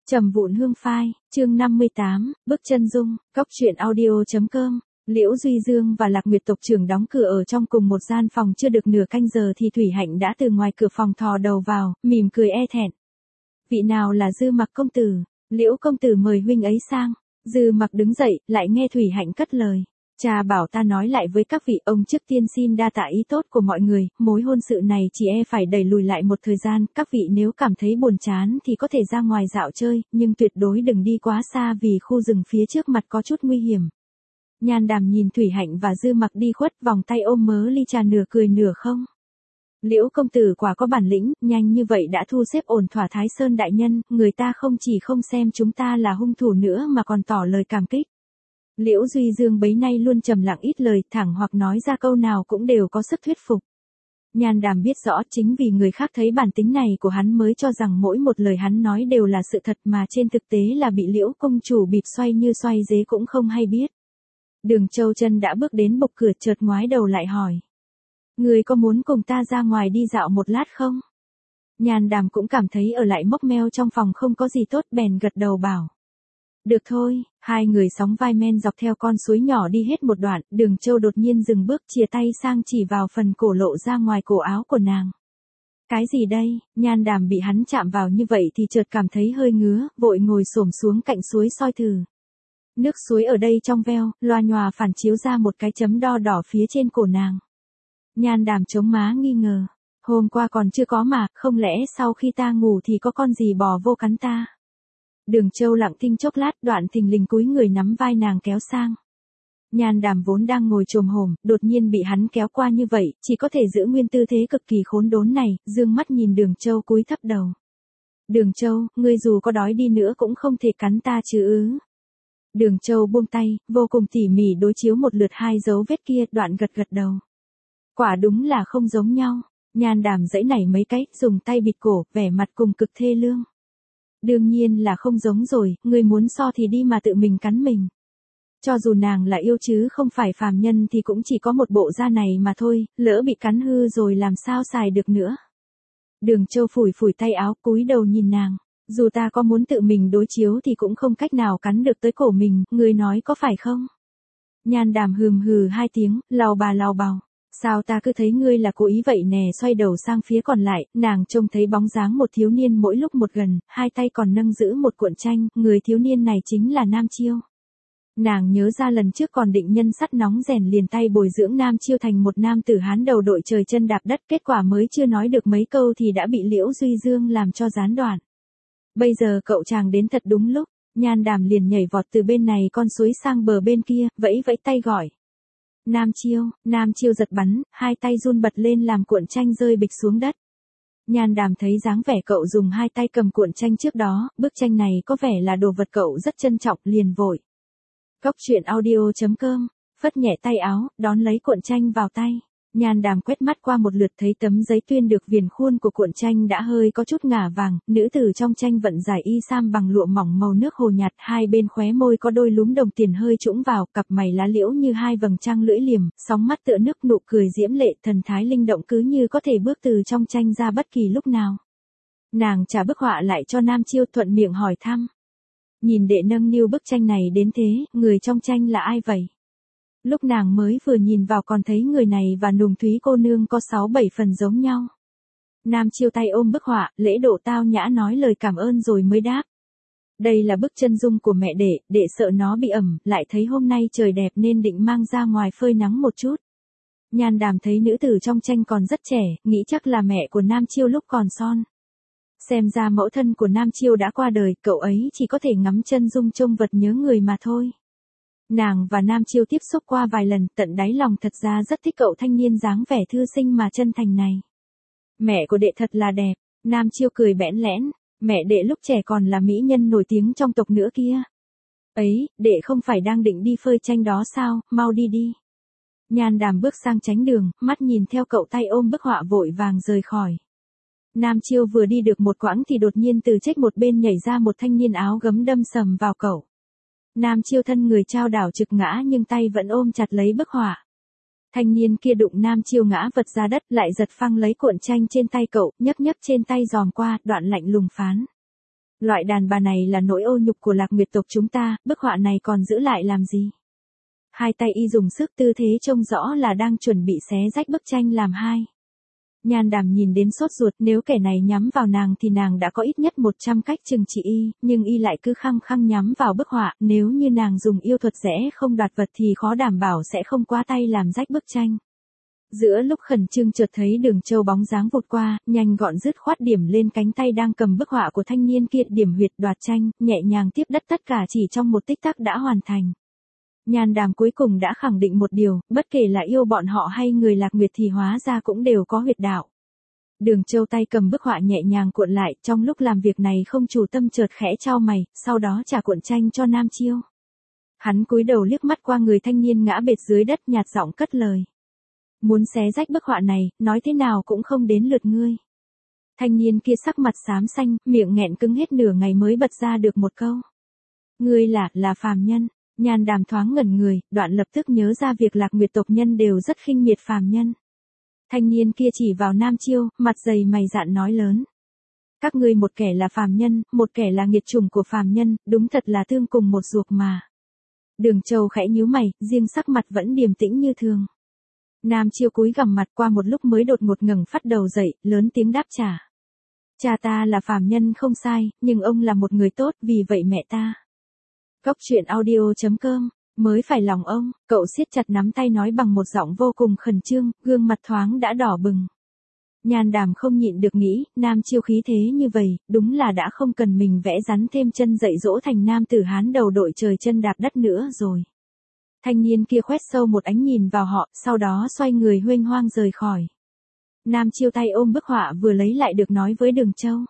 Trầm vụn hương phai, chương 58, Bức chân dung, Cóc truyện audio.com. Liễu Duy Dương và Lạc Nguyệt tộc trưởng đóng cửa ở trong cùng một gian phòng chưa được nửa canh giờ thì Thủy Hạnh đã từ ngoài cửa phòng thò đầu vào, mỉm cười e thẹn. Vị nào là Dư Mặc công tử? Liễu công tử mời huynh ấy sang. Dư Mặc đứng dậy, lại nghe Thủy Hạnh cất lời. Cha bảo ta nói lại với các vị ông trước tiên xin đa tạ ý tốt của mọi người, mối hôn sự này chỉ phải đẩy lùi lại một thời gian, các vị nếu cảm thấy buồn chán thì có thể ra ngoài dạo chơi, nhưng tuyệt đối đừng đi quá xa vì khu rừng phía trước mặt có chút nguy hiểm. Nhan Đàm nhìn Thủy Hạnh và Dư Mặc đi khuất, vòng tay ôm mớ ly trà nửa cười nửa không. Liễu công tử quả có bản lĩnh, nhanh như vậy đã thu xếp ổn thỏa Thái Sơn đại nhân, người ta không chỉ không xem chúng ta là hung thủ nữa mà còn tỏ lời cảm kích. Liễu Duy Dương bấy nay luôn trầm lặng ít lời, thẳng hoặc nói ra câu nào cũng đều có sức thuyết phục. Nhan Đàm biết rõ chính vì người khác thấy bản tính này của hắn mới cho rằng mỗi một lời hắn nói đều là sự thật mà trên thực tế là bị Liễu công chủ bịp xoay như xoay dế cũng không hay biết. Đường Châu Chân đã bước đến bục cửa chợt ngoái đầu lại hỏi. Người có muốn cùng ta ra ngoài đi dạo một lát không? Nhan Đàm cũng cảm thấy ở lại mốc meo trong phòng không có gì tốt bèn gật đầu bảo. Được thôi, hai người sóng vai men dọc theo con suối nhỏ đi hết một đoạn, Đường Châu đột nhiên dừng bước chìa tay sang chỉ vào phần cổ lộ ra ngoài cổ áo của nàng. Cái gì đây? Nhan Đàm bị hắn chạm vào như vậy thì chợt cảm thấy hơi ngứa, vội ngồi xổm xuống cạnh suối soi thử. Nước suối ở đây trong veo, loà nhòa phản chiếu ra một cái chấm đo đỏ phía trên cổ nàng. Nhan Đàm chống má nghi ngờ. Hôm qua còn chưa có mà, không lẽ sau khi ta ngủ thì có con gì bò vô cắn ta? Đường Châu lặng thinh chốc lát, đoạn thình lình cúi người nắm vai nàng kéo sang. Nhan Đàm vốn đang ngồi chồm hổm, đột nhiên bị hắn kéo qua như vậy, chỉ có thể giữ nguyên tư thế cực kỳ khốn đốn này, dương mắt nhìn Đường Châu cúi thấp đầu. Đường Châu, ngươi dù có đói đi nữa cũng không thể cắn ta chứ ư? Đường Châu buông tay, vô cùng tỉ mỉ đối chiếu một lượt hai dấu vết kia, đoạn gật gật đầu. Quả đúng là không giống nhau. Nhan Đàm giãy nảy mấy cái, dùng tay bịt cổ, vẻ mặt cùng cực thê lương. Đương nhiên là không giống rồi, ngươi muốn so thì đi mà tự mình cắn mình. Cho dù nàng là yêu chứ không phải phàm nhân thì cũng chỉ có một bộ da này mà thôi, lỡ bị cắn hư rồi làm sao xài được nữa. Đường Châu phủi phủi tay áo, cúi đầu nhìn nàng. Dù ta có muốn tự mình đối chiếu thì cũng không cách nào cắn được tới cổ mình, ngươi nói có phải không? Nhan Đàm hừ hừ hai tiếng, lau bào. Sao ta cứ thấy ngươi là cố ý vậy nè? Xoay đầu sang phía còn lại, nàng trông thấy bóng dáng một thiếu niên mỗi lúc một gần, hai tay còn nâng giữ một cuộn tranh, người thiếu niên này chính là Nam Chiêu. Nàng nhớ ra lần trước còn định nhân sắt nóng rèn liền tay bồi dưỡng Nam Chiêu thành một nam tử Hán đầu đội trời chân đạp đất, kết quả mới chưa nói được mấy câu thì đã bị Liễu Duy Dương làm cho gián đoạn. Bây giờ cậu chàng đến thật đúng lúc, Nhan Đàm liền nhảy vọt từ bên này con suối sang bờ bên kia, vẫy tay gọi. Nam Chiêu giật bắn, hai tay run bật lên làm cuộn tranh rơi bịch xuống đất. Nhan Đàm thấy dáng vẻ cậu dùng hai tay cầm cuộn tranh trước đó, bức tranh này có vẻ là đồ vật cậu rất trân trọng, liền vội. Cóc truyện audio.com, phất nhẹ tay áo, đón lấy cuộn tranh vào tay. Nhan Đàm quét mắt qua một lượt thấy tấm giấy tuyên được viền khuôn của cuộn tranh đã hơi có chút ngả vàng, nữ tử trong tranh vận giải y sam bằng lụa mỏng màu nước hồ nhạt, hai bên khóe môi có đôi lúm đồng tiền hơi trũng vào, cặp mày lá liễu như hai vầng trăng lưỡi liềm, sóng mắt tựa nước, nụ cười diễm lệ, thần thái linh động cứ như có thể bước từ trong tranh ra bất kỳ lúc nào. Nàng trả bức họa lại cho Nam Chiêu, thuận miệng hỏi thăm. Nhìn đệ nâng niu bức tranh này đến thế, người trong tranh là ai vậy? Lúc nàng mới vừa nhìn vào còn thấy người này và Nùng Thúy cô nương có 6-7 phần giống nhau. Nam Chiêu tay ôm bức họa, lễ độ tao nhã nói lời cảm ơn rồi mới đáp. Đây là bức chân dung của mẹ đệ sợ nó bị ẩm, lại thấy hôm nay trời đẹp nên định mang ra ngoài phơi nắng một chút. Nhan Đàm thấy nữ tử trong tranh còn rất trẻ, nghĩ chắc là mẹ của Nam Chiêu lúc còn son. Xem ra mẫu thân của Nam Chiêu đã qua đời, cậu ấy chỉ có thể ngắm chân dung trông vật nhớ người mà thôi. Nàng và Nam Chiêu tiếp xúc qua vài lần, tận đáy lòng thật ra rất thích cậu thanh niên dáng vẻ thư sinh mà chân thành này. Mẹ của đệ thật là đẹp, Nam Chiêu cười bẽn lẽn, mẹ đệ lúc trẻ còn là mỹ nhân nổi tiếng trong tộc nữa kia. Ấy, đệ không phải đang định đi phơi tranh đó sao, mau đi đi. Nhan Đàm bước sang tránh đường, mắt nhìn theo cậu tay ôm bức họa vội vàng rời khỏi. Nam Chiêu vừa đi được một quãng thì đột nhiên từ trách một bên nhảy ra một thanh niên áo gấm đâm sầm vào cậu. Nam Chiêu thân người chao đảo trực ngã nhưng tay vẫn ôm chặt lấy bức họa. Thanh niên kia đụng Nam Chiêu ngã vật ra đất, lại giật phăng lấy cuộn tranh trên tay cậu, nhấc trên tay giòm qua, đoạn lạnh lùng phán. Loại đàn bà này là nỗi ô nhục của Lạc Nguyệt tộc chúng ta, bức họa này còn giữ lại làm gì? Hai tay y dùng sức, tư thế trông rõ là đang chuẩn bị xé rách bức tranh làm hai. Nhan Đàm nhìn đến sốt ruột, nếu kẻ này nhắm vào nàng thì nàng đã có ít nhất 100 cách trừng trị y, nhưng y lại cứ khăng khăng nhắm vào bức họa, nếu như nàng dùng yêu thuật rẽ không đoạt vật thì khó đảm bảo sẽ không quá tay làm rách bức tranh. Giữa lúc khẩn trương chợt thấy Đường Châu bóng dáng vụt qua, nhanh gọn dứt khoát điểm lên cánh tay đang cầm bức họa của thanh niên kia, điểm huyệt đoạt tranh, nhẹ nhàng tiếp đất, tất cả chỉ trong một tích tắc đã hoàn thành. Nhan Đàm cuối cùng đã khẳng định một điều, bất kể là yêu bọn họ hay người Lạc Nguyệt thì hóa ra cũng đều có huyệt đạo. Đường Châu tay cầm bức họa nhẹ nhàng cuộn lại, trong lúc làm việc này không chủ tâm chợt khẽ chau mày, sau đó trả cuộn tranh cho Nam Chiêu. Hắn cúi đầu liếc mắt qua người thanh niên ngã bệt dưới đất, nhạt giọng cất lời. Muốn xé rách bức họa này, nói thế nào cũng không đến lượt ngươi. Thanh niên kia sắc mặt xám xanh, miệng nghẹn cứng hết nửa ngày mới bật ra được một câu. Ngươi là phàm nhân. Nhan Đàm thoáng ngẩn người, đoạn lập tức nhớ ra việc Lạc Nguyệt tộc nhân đều rất khinh miệt phàm nhân. Thanh niên kia chỉ vào Nam Chiêu, mặt dày mày dạn nói lớn. Các ngươi một kẻ là phàm nhân, một kẻ là nghiệt chủng của phàm nhân, đúng thật là tương cùng một ruột mà. Đường Châu khẽ nhíu mày, riêng sắc mặt vẫn điềm tĩnh như thường. Nam Chiêu cúi gằm mặt, qua một lúc mới đột ngột ngẩng phát đầu dậy, lớn tiếng đáp trả. Cha ta là phàm nhân không sai, nhưng ông là một người tốt, vì vậy mẹ ta. Cốc truyện audio.com, mới phải lòng ông, cậu siết chặt nắm tay nói bằng một giọng vô cùng khẩn trương, gương mặt thoáng đã đỏ bừng. Nhan Đàm không nhịn được nghĩ, Nam Chiêu khí thế như vậy, đúng là đã không cần mình vẽ rắn thêm chân dạy dỗ thành nam tử Hán đầu đội trời chân đạp đất nữa rồi. Thanh niên kia khoét sâu một ánh nhìn vào họ, sau đó xoay người huênh hoang rời khỏi. Nam Chiêu tay ôm bức họa vừa lấy lại được nói với Đường Châu.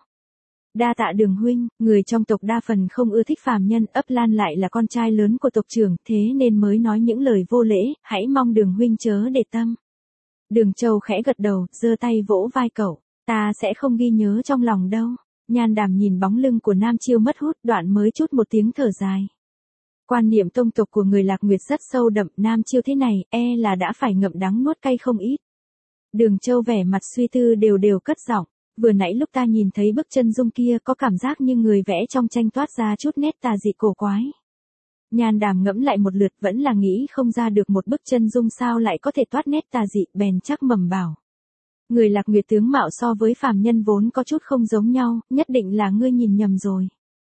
Đa tạ Đường huynh, người trong tộc đa phần không ưa thích phàm nhân, ấp Lan lại là con trai lớn của tộc trưởng, thế nên mới nói những lời vô lễ, hãy mong Đường huynh chớ để tâm. Đường Châu khẽ gật đầu, giơ tay vỗ vai cậu, ta sẽ không ghi nhớ trong lòng đâu. Nhan Đàm nhìn bóng lưng của Nam Chiêu mất hút, đoạn mới chút một tiếng thở dài. Quan niệm tông tộc của người Lạc Nguyệt rất sâu đậm, Nam Chiêu thế này, là đã phải ngậm đắng nuốt cay không ít. Đường Châu vẻ mặt suy tư đều cất giọng. Vừa nãy lúc ta nhìn thấy bức chân dung kia có cảm giác như người vẽ trong tranh toát ra chút nét tà dị cổ quái. Nhan Đàm ngẫm lại một lượt vẫn là nghĩ không ra được một bức chân dung sao lại có thể toát nét tà dị, bèn chắc mầm bảo. Người Lạc Nguyệt tướng mạo so với phàm nhân vốn có chút không giống nhau, nhất định là ngươi nhìn nhầm rồi.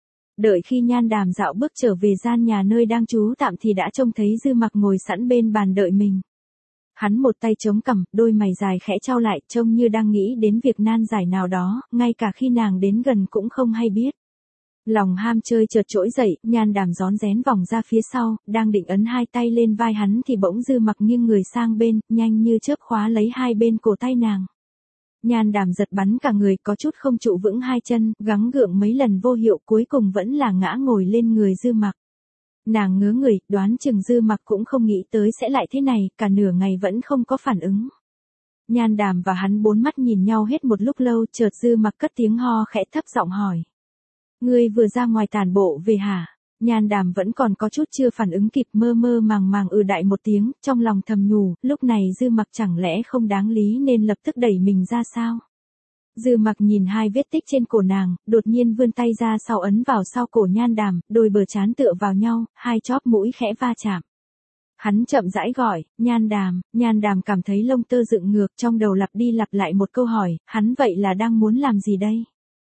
Đợi khi Nhan Đàm dạo bước trở về gian nhà nơi đang trú tạm thì đã trông thấy Dư Mặc ngồi sẵn bên bàn đợi mình. Hắn một tay chống cằm, đôi mày dài khẽ chau lại, trông như đang nghĩ đến việc nan giải nào đó, ngay cả khi nàng đến gần cũng không hay biết. Lòng ham chơi chợt trỗi dậy, Nhan Đàm rón rén vòng ra phía sau, đang định ấn hai tay lên vai hắn thì bỗng Dư Mặc nghiêng người sang bên, nhanh như chớp khóa lấy hai bên cổ tay nàng. Nhan Đàm giật bắn cả người, có chút không trụ vững hai chân, gắng gượng mấy lần vô hiệu, cuối cùng vẫn là ngã ngồi lên người Dư Mặc. Nàng ngớ người, đoán chừng Dư Mặc cũng không nghĩ tới sẽ lại thế này, cả nửa ngày vẫn không có phản ứng. Nhan Đàm và hắn bốn mắt nhìn nhau hết một lúc lâu, chợt Dư Mặc cất tiếng ho khẽ thấp giọng hỏi. Ngươi vừa ra ngoài tản bộ về hả? Nhan Đàm vẫn còn có chút chưa phản ứng kịp, mơ mơ màng màng đại một tiếng, trong lòng thầm nhủ, lúc này Dư Mặc chẳng lẽ không đáng lý nên lập tức đẩy mình ra sao? Dư Mặc nhìn hai vết tích trên cổ nàng, đột nhiên vươn tay ra sau ấn vào sau cổ Nhan Đàm, đôi bờ trán tựa vào nhau, hai chóp mũi khẽ va chạm. Hắn chậm rãi gọi, Nhan Đàm cảm thấy lông tơ dựng ngược, trong đầu lặp đi lặp lại một câu hỏi, hắn vậy là đang muốn làm gì đây?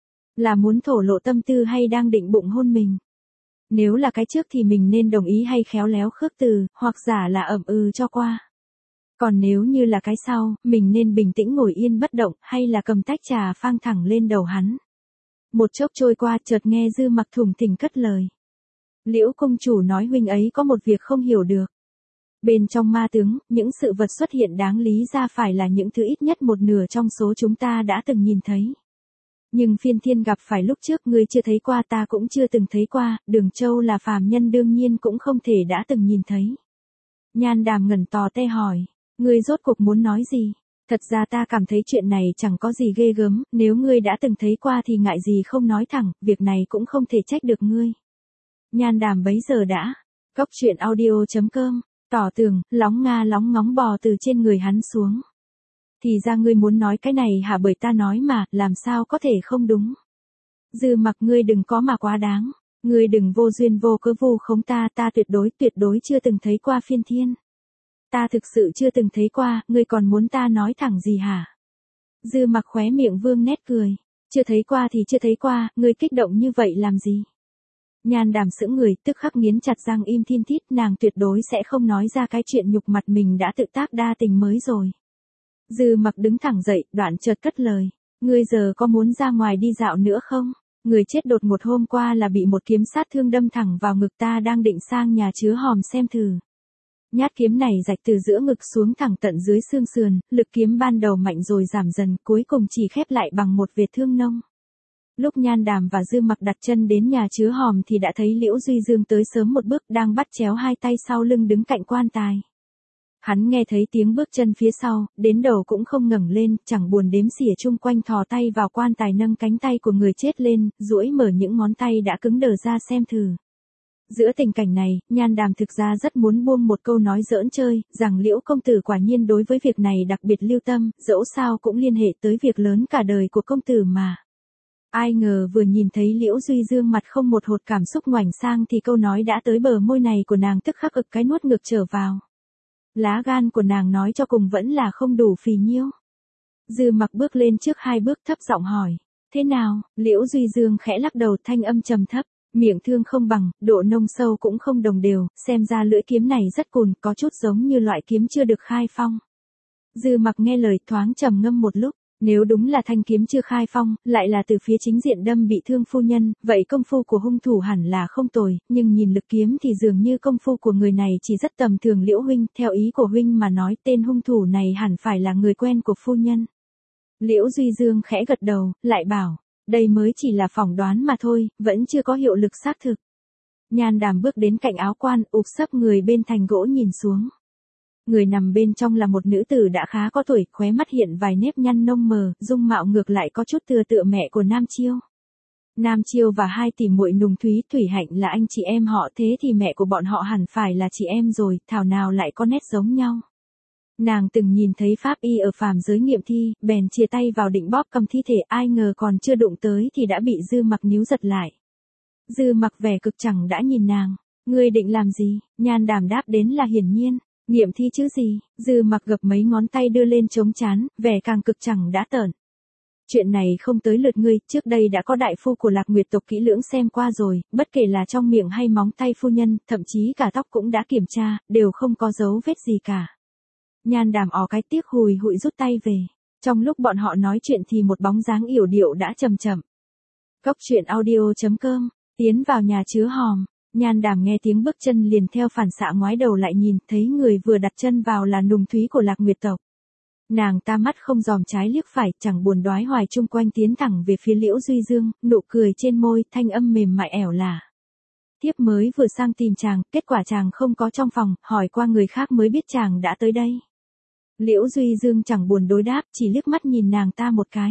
Là muốn thổ lộ tâm tư hay đang định bụng hôn mình? Nếu là cái trước thì mình nên đồng ý hay khéo léo khước từ, hoặc giả là ậm ừ cho qua. Còn nếu như là cái sau, mình nên bình tĩnh ngồi yên bất động, hay là cầm tách trà phang thẳng lên đầu hắn. Một chốc trôi qua, chợt nghe Dư Mặc thủng thình cất lời. Liễu công chủ nói huynh ấy có một việc không hiểu được. Bên trong ma tướng, những sự vật xuất hiện đáng lý ra phải là những thứ ít nhất một nửa trong số chúng ta đã từng nhìn thấy. Nhưng phiên thiên gặp phải lúc trước ngươi chưa thấy qua, ta cũng chưa từng thấy qua, Đường Châu là phàm nhân đương nhiên cũng không thể đã từng nhìn thấy. Nhan Đàm ngẩn tò te hỏi, ngươi rốt cuộc muốn nói gì? Thật ra ta cảm thấy chuyện này chẳng có gì ghê gớm, nếu ngươi đã từng thấy qua thì ngại gì không nói thẳng, việc này cũng không thể trách được ngươi. Nhan Đàm bấy giờ đã, cốc truyện audio.com, tỏ tường, lóng nga lóng ngóng bò từ trên người hắn xuống. Thì ra ngươi muốn nói cái này hả, bởi ta nói mà, làm sao có thể không đúng. Dư Mặc, ngươi đừng có mà quá đáng. Ngươi đừng vô duyên vô cớ vu khống ta, ta tuyệt đối chưa từng thấy qua phiên thiên. Ta thực sự chưa từng thấy qua, ngươi còn muốn ta nói thẳng gì hả? Dư Mặc khóe miệng vương nét cười. Chưa thấy qua thì chưa thấy qua, ngươi kích động như vậy làm gì? Nhan Đàm sững người, tức khắc nghiến chặt răng im thiên thít, nàng tuyệt đối sẽ không nói ra cái chuyện nhục mặt mình đã tự tác đa tình mới rồi. Dư Mặc đứng thẳng dậy, đoạn chợt cất lời. Ngươi giờ có muốn ra ngoài đi dạo nữa không? Người chết đột ngột hôm qua là bị một kiếm sát thương đâm thẳng vào ngực, ta đang định sang nhà chứa hòm xem thử. Nhát kiếm này rạch từ giữa ngực xuống thẳng tận dưới xương sườn, lực kiếm ban đầu mạnh rồi giảm dần, cuối cùng chỉ khép lại bằng một vệt thương nông. Lúc Nhan Đàm và Dư Mặc đặt chân đến nhà chứa hòm thì đã thấy Liễu Duy Dương tới sớm một bước, đang bắt chéo hai tay sau lưng đứng cạnh quan tài. Hắn nghe thấy tiếng bước chân phía sau, đến đầu cũng không ngẩng lên, chẳng buồn đếm xỉa chung quanh thò tay vào quan tài, nâng cánh tay của người chết lên, duỗi mở những ngón tay đã cứng đờ ra xem thử. Giữa tình cảnh này, Nhan Đàm thực ra rất muốn buông một câu nói giỡn chơi, rằng Liễu công tử quả nhiên đối với việc này đặc biệt lưu tâm, dẫu sao cũng liên hệ tới việc lớn cả đời của công tử mà. Ai ngờ vừa nhìn thấy Liễu Duy Dương mặt không một hột cảm xúc ngoảnh sang thì câu nói đã tới bờ môi này của nàng tức khắc ực cái nuốt ngược trở vào. Lá gan của nàng nói cho cùng vẫn là không đủ phì nhiêu. Dư Mặc bước lên trước hai bước thấp giọng hỏi. Thế nào? Liễu Duy Dương khẽ lắc đầu, thanh âm trầm thấp. Miệng thương không bằng, độ nông sâu cũng không đồng đều, xem ra lưỡi kiếm này rất cùn, có chút giống như loại kiếm chưa được khai phong. Dư Mặc nghe lời thoáng trầm ngâm một lúc. Nếu đúng là thanh kiếm chưa khai phong, lại là từ phía chính diện đâm bị thương phu nhân, vậy công phu của hung thủ hẳn là không tồi, nhưng nhìn lực kiếm thì dường như công phu của người này chỉ rất tầm thường. Liễu huynh, theo ý của huynh mà nói, tên hung thủ này hẳn phải là người quen của phu nhân. Liễu Duy Dương khẽ gật đầu, lại bảo, đây mới chỉ là phỏng đoán mà thôi, vẫn chưa có hiệu lực xác thực. Nhan Đàm bước đến cạnh áo quan, ụp sấp người bên thành gỗ nhìn xuống. Người nằm bên trong là một nữ tử đã khá có tuổi, khóe mắt hiện vài nếp nhăn nông mờ, dung mạo ngược lại có chút tựa mẹ của Nam Chiêu. Nam Chiêu và hai tỷ muội Nùng Thúy, Thủy Hạnh là anh chị em họ, thế thì mẹ của bọn họ hẳn phải là chị em rồi, thảo nào lại có nét giống nhau. Nàng từng nhìn thấy pháp y ở phàm giới nghiệm thi, bèn chia tay vào định bóp cầm thi thể, ai ngờ còn chưa đụng tới thì đã bị Dư Mặc níu giật lại. Dư Mặc vẻ cực chẳng đã nhìn nàng. Ngươi định làm gì? Nhan Đàm đáp đến là hiển nhiên. Nghiệm thi chứ gì? Dư Mặc gập mấy ngón tay đưa lên chống chán, vẻ càng cực chẳng đã tởn. Chuyện này không tới lượt ngươi, trước đây đã có đại phu của Lạc Nguyệt tộc kỹ lưỡng xem qua rồi, bất kể là trong miệng hay móng tay phu nhân, thậm chí cả tóc cũng đã kiểm tra, đều không có dấu vết gì cả. Nhan Đàm ó cái tiếc hùi hụi rút tay về. Trong lúc bọn họ nói chuyện thì một bóng dáng yểu điệu đã chậm chậm. Cốc truyện audio.com, tiến vào nhà chứa hòm. Nhan Đàm nghe tiếng bước chân liền theo phản xạ ngoái đầu lại nhìn, thấy người vừa đặt chân vào là Nùng Thúy của Lạc Nguyệt tộc. Nàng ta mắt không dòm trái liếc phải, chẳng buồn đoái hoài chung quanh tiến thẳng về phía Liễu Duy Dương, nụ cười trên môi, thanh âm mềm mại ẻo lả. Thiếp mới vừa sang tìm chàng, kết quả chàng không có trong phòng, hỏi qua người khác mới biết chàng đã tới đây. Liễu Duy Dương chẳng buồn đối đáp, chỉ liếc mắt nhìn nàng ta một cái.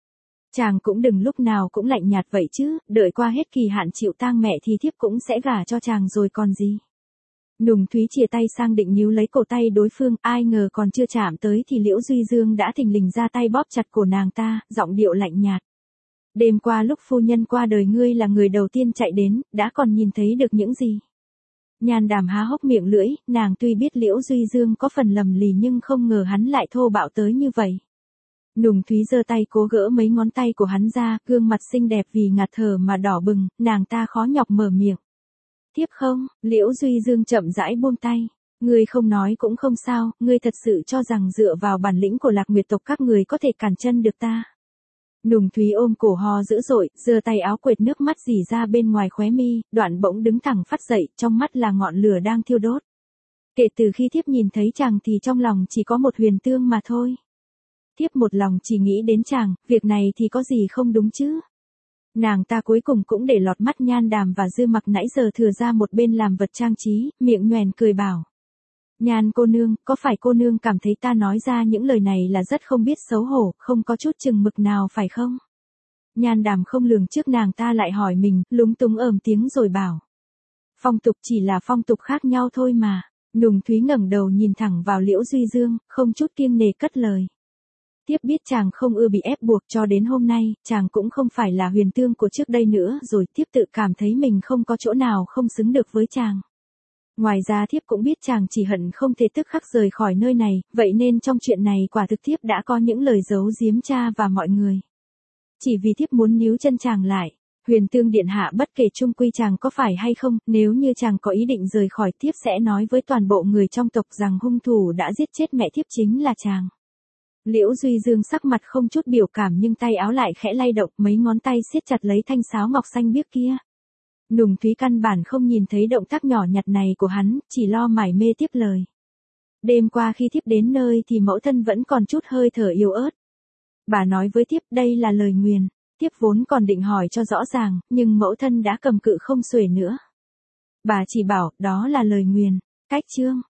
Chàng cũng đừng lúc nào cũng lạnh nhạt vậy chứ, đợi qua hết kỳ hạn chịu tang mẹ thì thiếp cũng sẽ gả cho chàng rồi còn gì. Nùng Thúy chìa tay sang định níu lấy cổ tay đối phương, ai ngờ còn chưa chạm tới thì Liễu Duy Dương đã thình lình ra tay bóp chặt cổ nàng ta, giọng điệu lạnh nhạt. Đêm qua lúc phu nhân qua đời ngươi là người đầu tiên chạy đến, đã còn nhìn thấy được những gì? Nhan Đàm há hốc miệng lưỡi, nàng tuy biết Liễu Duy Dương có phần lầm lì nhưng không ngờ hắn lại thô bạo tới như vậy. Nùng Thúy giơ tay cố gỡ mấy ngón tay của hắn ra, gương mặt xinh đẹp vì ngạt thở mà đỏ bừng, nàng ta khó nhọc mở miệng. Tiếp không? Liễu Duy Dương chậm rãi buông tay. Ngươi không nói cũng không sao, ngươi thật sự cho rằng dựa vào bản lĩnh của Lạc Nguyệt tộc các người có thể cản chân được ta. Nùng Thúy ôm cổ ho dữ dội, giơ tay áo quệt nước mắt rỉ ra bên ngoài khóe mi, đoạn bỗng đứng thẳng phát dậy, trong mắt là ngọn lửa đang thiêu đốt. Kể từ khi thiếp nhìn thấy chàng thì trong lòng chỉ có một huyền tương mà thôi. Thiếp một lòng chỉ nghĩ đến chàng, việc này thì có gì không đúng chứ. Nàng ta cuối cùng cũng để lọt mắt Nhan Đàm và Dư Mặc nãy giờ thừa ra một bên làm vật trang trí, miệng nhoẻn cười bảo. Nhan cô nương, có phải cô nương cảm thấy ta nói ra những lời này là rất không biết xấu hổ, không có chút chừng mực nào phải không? Nhan Đàm không lường trước nàng ta lại hỏi mình, lúng túng ồm tiếng rồi bảo. Phong tục chỉ là phong tục khác nhau thôi mà. Nùng Thúy ngẩng đầu nhìn thẳng vào Liễu Duy Dương, không chút kiêng nề cất lời. Thiếp biết chàng không ưa bị ép buộc cho đến hôm nay, chàng cũng không phải là Huyền Tương của trước đây nữa rồi, thiếp tự cảm thấy mình không có chỗ nào không xứng được với chàng. Ngoài ra thiếp cũng biết chàng chỉ hận không thể tức khắc rời khỏi nơi này, vậy nên trong chuyện này quả thực thiếp đã có những lời giấu giếm cha và mọi người. Chỉ vì thiếp muốn níu chân chàng lại. Huyền Tương điện hạ bất kể chung quy chàng có phải hay không, nếu như chàng có ý định rời khỏi thiếp sẽ nói với toàn bộ người trong tộc rằng hung thủ đã giết chết mẹ thiếp chính là chàng. Liễu Duy Dương sắc mặt không chút biểu cảm nhưng tay áo lại khẽ lay động, mấy ngón tay siết chặt lấy thanh sáo ngọc xanh biếc kia. Nùng Thúy căn bản không nhìn thấy động tác nhỏ nhặt này của hắn, chỉ lo mải mê tiếp lời. Đêm qua khi thiếp đến nơi thì mẫu thân vẫn còn chút hơi thở yếu ớt. Bà nói với thiếp đây là lời nguyền, thiếp vốn còn định hỏi cho rõ ràng, nhưng mẫu thân đã cầm cự không xuể nữa. Bà chỉ bảo đó là lời nguyền, cách chương.